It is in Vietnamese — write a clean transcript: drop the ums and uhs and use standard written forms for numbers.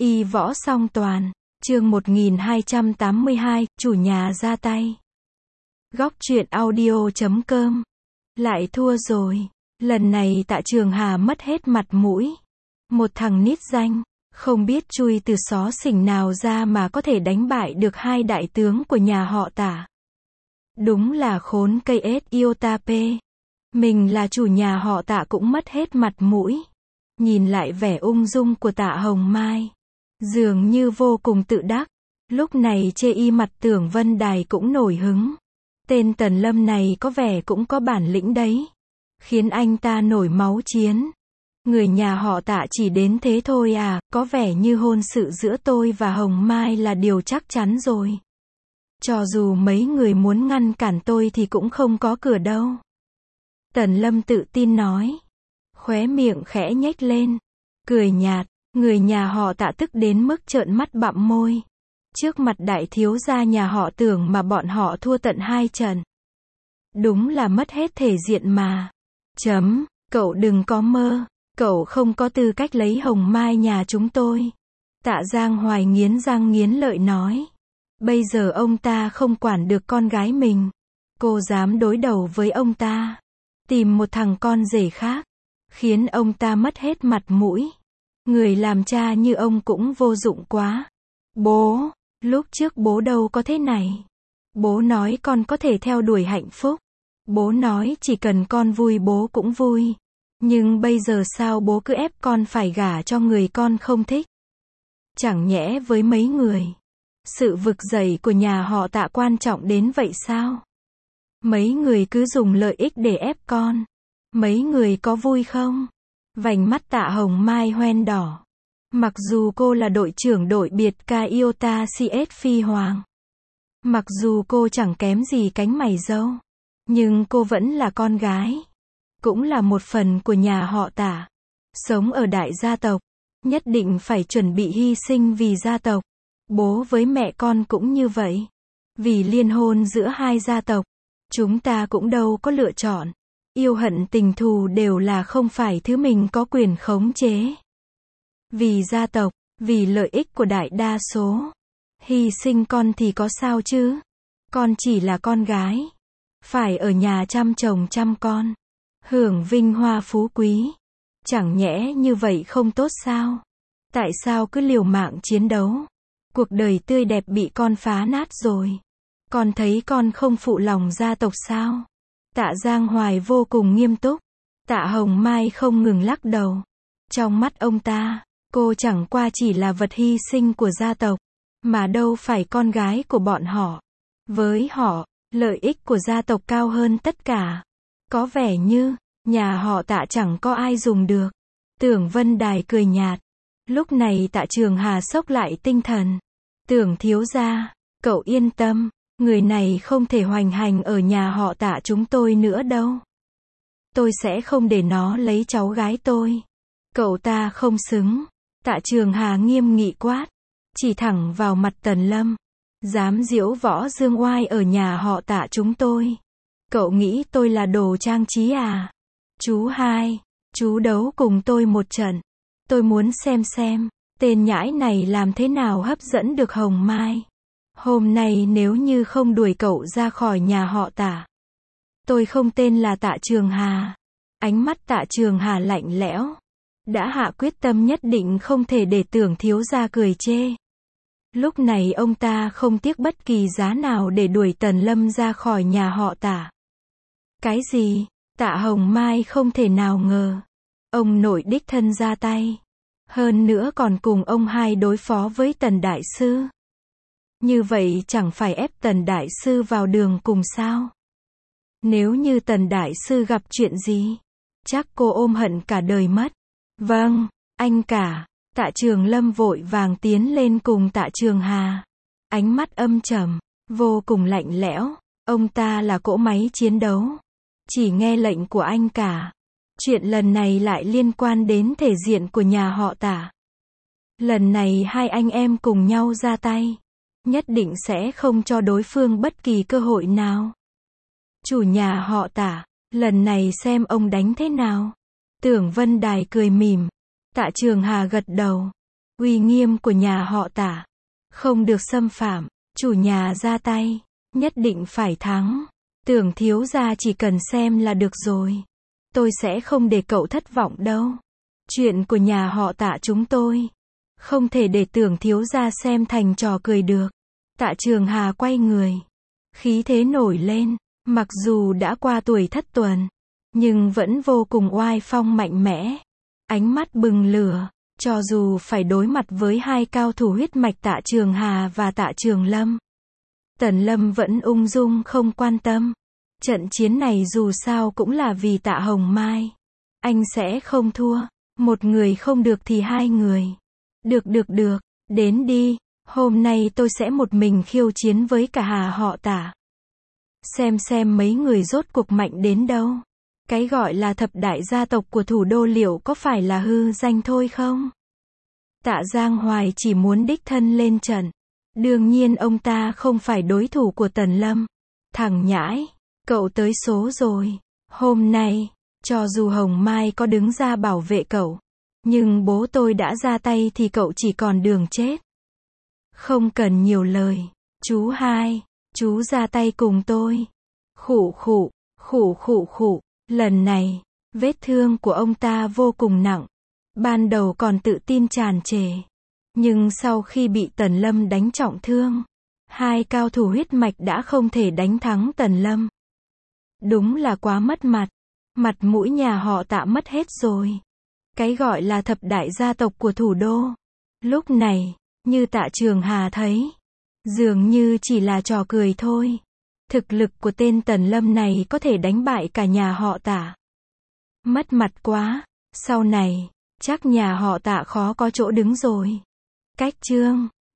Y võ song toàn, chương 1282, chủ nhà ra tay. Góc truyện audio.com. Lại thua rồi. Lần này Tạ Trường Hà mất hết mặt mũi. Một thằng nít danh, không biết chui từ xó xỉnh nào ra mà có thể đánh bại được hai đại tướng của nhà họ Tạ. Đúng là khốn cây ếch Iotape. Mình là chủ nhà họ Tạ cũng mất hết mặt mũi. Nhìn lại vẻ ung dung của Tạ Hồng Mai, dường như vô cùng tự đắc. Lúc này chê y mặt Tưởng Vân Đài cũng nổi hứng. Tên Tần Lâm này có vẻ cũng có bản lĩnh đấy. Khiến anh ta nổi máu chiến. Người nhà họ Tạ chỉ đến thế thôi à, có vẻ như hôn sự giữa tôi và Hồng Mai là điều chắc chắn rồi. Cho dù mấy người muốn ngăn cản tôi thì cũng không có cửa đâu. Tần Lâm tự tin nói. Khóe miệng khẽ nhếch lên. Cười nhạt, người nhà họ Tạ tức đến mức trợn mắt bặm môi. Trước mặt đại thiếu gia nhà họ Tưởng mà bọn họ thua tận 2 trận. Đúng là mất hết thể diện mà. Cậu đừng có mơ. Cậu không có tư cách lấy Hồng Mai nhà chúng tôi. Tạ Giang Hoài nghiến răng nghiến lợi nói. Bây giờ ông ta không quản được con gái mình. Cô dám đối đầu với ông ta. Tìm một thằng con rể khác. Khiến ông ta mất hết mặt mũi. Người làm cha như ông cũng vô dụng quá. Bố, lúc trước bố đâu có thế này. Bố nói con có thể theo đuổi hạnh phúc. Bố nói chỉ cần con vui bố cũng vui. Nhưng bây giờ sao bố cứ ép con phải gả cho người con không thích? Chẳng nhẽ với mấy người, sự vực dậy của nhà họ Tạ quan trọng đến vậy sao? Mấy người cứ dùng lợi ích để ép con. Mấy người có vui không? Vành mắt Tạ Hồng Mai hoen đỏ. Mặc dù cô là đội trưởng đội biệt ca Iota CS Phi Hoàng. Mặc dù cô chẳng kém gì cánh mày râu. Nhưng cô vẫn là con gái. Cũng là một phần của nhà họ Tạ. Sống ở đại gia tộc. Nhất định phải chuẩn bị hy sinh vì gia tộc. Bố với mẹ con cũng như vậy. Vì liên hôn giữa hai gia tộc. Chúng ta cũng đâu có lựa chọn. Yêu hận tình thù đều là không phải thứ mình có quyền khống chế. Vì gia tộc, vì lợi ích của đại đa số. Hy sinh con thì có sao chứ? Con chỉ là con gái. Phải ở nhà chăm chồng chăm con. Hưởng vinh hoa phú quý. Chẳng nhẽ như vậy không tốt sao? Tại sao cứ liều mạng chiến đấu? Cuộc đời tươi đẹp bị con phá nát rồi. Con thấy con không phụ lòng gia tộc sao? Tạ Giang Hoài vô cùng nghiêm túc. Tạ Hồng Mai không ngừng lắc đầu. Trong mắt ông ta, cô chẳng qua chỉ là vật hy sinh của gia tộc. Mà đâu phải con gái của bọn họ. Với họ, lợi ích của gia tộc cao hơn tất cả. Có vẻ như, nhà họ Tạ chẳng có ai dùng được. Tưởng Vân Đài cười nhạt. Lúc này Tạ Trường Hà xốc lại tinh thần. Tưởng thiếu gia, cậu yên tâm. Người này không thể hoành hành ở nhà họ Tạ chúng tôi nữa đâu. Tôi sẽ không để nó lấy cháu gái tôi. Cậu ta không xứng. Tạ Trường Hà nghiêm nghị quát. Chỉ thẳng vào mặt Tần Lâm. Dám diễu võ dương oai ở nhà họ Tạ chúng tôi. Cậu nghĩ tôi là đồ trang trí à? Chú hai, chú đấu cùng tôi một trận. Tôi muốn xem, tên nhãi này làm thế nào hấp dẫn được Hồng Mai. Hôm nay nếu như không đuổi cậu ra khỏi nhà họ Tạ. Tôi không tên là Tạ Trường Hà. Ánh mắt Tạ Trường Hà lạnh lẽo. Đã hạ quyết tâm nhất định không thể để Tưởng thiếu gia cười chê. Lúc này ông ta không tiếc bất kỳ giá nào để đuổi Tần Lâm ra khỏi nhà họ Tạ. Cái gì? Tạ Hồng Mai không thể nào ngờ. Ông nội đích thân ra tay. Hơn nữa còn cùng ông hai đối phó với Tần Đại Sư. Như vậy chẳng phải ép Tần Đại Sư vào đường cùng sao? Nếu như Tần Đại Sư gặp chuyện gì, chắc cô ôm hận cả đời mất. Vâng, anh cả. Tạ Trường Lâm vội vàng tiến lên cùng Tạ Trường Hà. Ánh mắt âm trầm, vô cùng lạnh lẽo. Ông ta là cỗ máy chiến đấu. Chỉ nghe lệnh của anh cả. Chuyện lần này lại liên quan đến thể diện của nhà họ Tạ. Lần này hai anh em cùng nhau ra tay. Nhất định sẽ không cho đối phương bất kỳ cơ hội nào. Chủ nhà họ Tạ, lần này xem ông đánh thế nào. Tưởng Vân Đài cười mỉm. Tạ Trường Hà gật đầu. Uy nghiêm của nhà họ Tạ không được xâm phạm, chủ nhà ra tay, nhất định phải thắng. Tưởng thiếu gia chỉ cần xem là được rồi. Tôi sẽ không để cậu thất vọng đâu. Chuyện của nhà họ Tạ chúng tôi không thể để Tưởng thiếu gia xem thành trò cười được. Tạ Trường Hà quay người, khí thế nổi lên, mặc dù đã qua tuổi thất tuần, nhưng vẫn vô cùng oai phong mạnh mẽ. Ánh mắt bừng lửa, cho dù phải đối mặt với hai cao thủ huyết mạch Tạ Trường Hà và Tạ Trường Lâm, Tần Lâm vẫn ung dung không quan tâm. Trận chiến này dù sao cũng là vì Tạ Hồng Mai. Anh sẽ không thua. Một người không được thì hai người. Được, đến đi. Hôm nay tôi sẽ một mình khiêu chiến với cả nhà họ Tạ. Xem mấy người rốt cuộc mạnh đến đâu. Cái gọi là thập đại gia tộc của thủ đô liệu có phải là hư danh thôi không? Tạ Giang Hoài chỉ muốn đích thân lên trận. Đương nhiên ông ta không phải đối thủ của Tần Lâm. Thằng nhãi, cậu tới số rồi. Hôm nay, cho dù Hồng Mai có đứng ra bảo vệ cậu, nhưng bố tôi đã ra tay thì cậu chỉ còn đường chết. Không cần nhiều lời. Chú hai, chú ra tay cùng tôi. Khụ. Lần này, vết thương của ông ta vô cùng nặng. Ban đầu còn tự tin tràn trề. Nhưng sau khi bị Tần Lâm đánh trọng thương, hai cao thủ huyết mạch đã không thể đánh thắng Tần Lâm. Đúng là quá mất mặt. Mặt mũi nhà họ Tạ mất hết rồi. Cái gọi là thập đại gia tộc của thủ đô. Lúc này, như Tạ Trường Hà thấy, dường như chỉ là trò cười thôi. Thực lực của tên Tần Lâm này có thể đánh bại cả nhà họ Tạ. Mất mặt quá, sau này, chắc nhà họ Tạ khó có chỗ đứng rồi. Cách chương